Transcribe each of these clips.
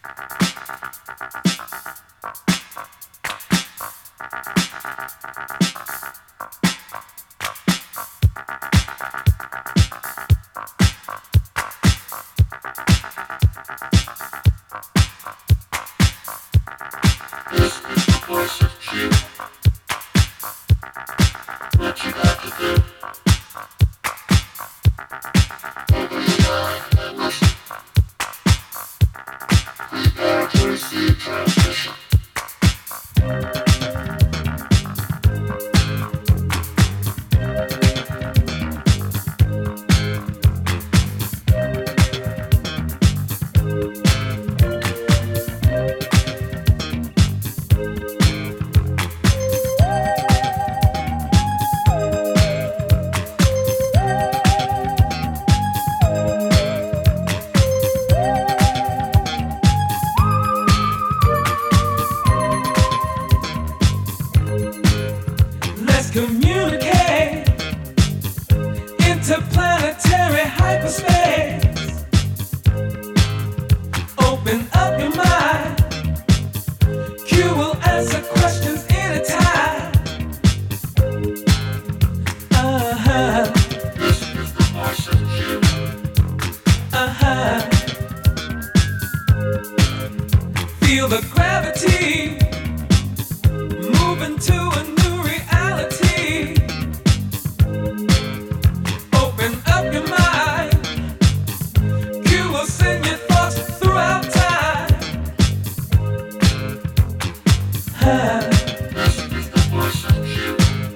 Communicate interplanetary hyperspace. Open up your mind. Q will answer questions anytime. This is the voice of Q. Feel the gravity moving to a new reality. Open up your mind. You will send your thoughts throughout time. This is the voice of Q.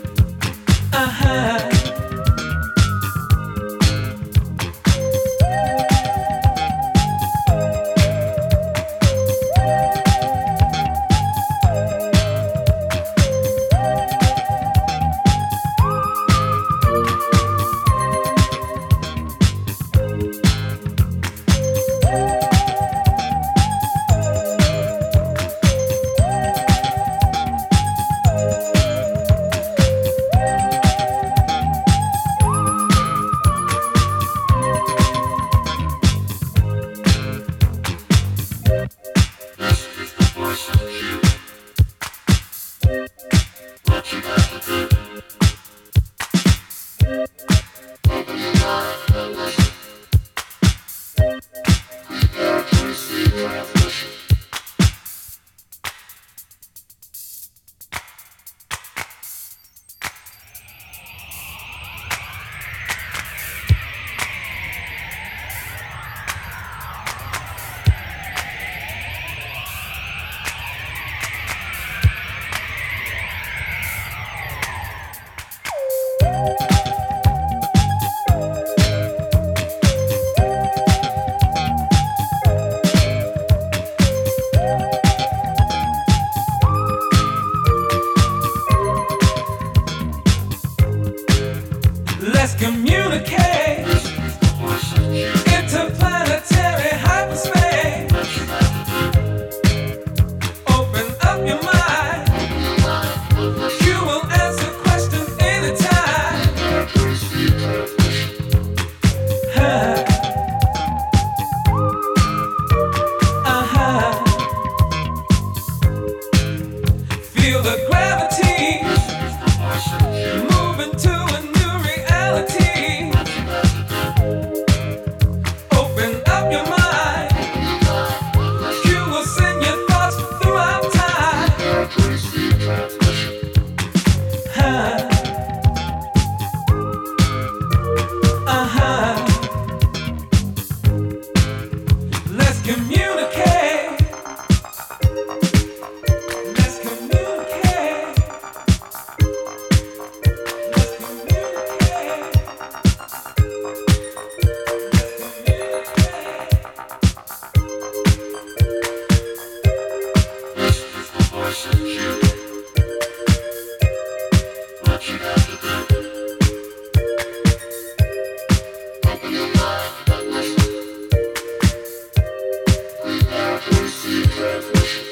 Let's communicate interplanetary hyperspace. Open up your mind. You will answer questions anytime. Feel the gravity moving to a new reality. Open up your mind. You will send your thoughts throughout time. Let's communicate. Let's communicate. Let's communicate. This is the voice of Q. What you got to do? Open your mind and listen. Prepare to receive transmission.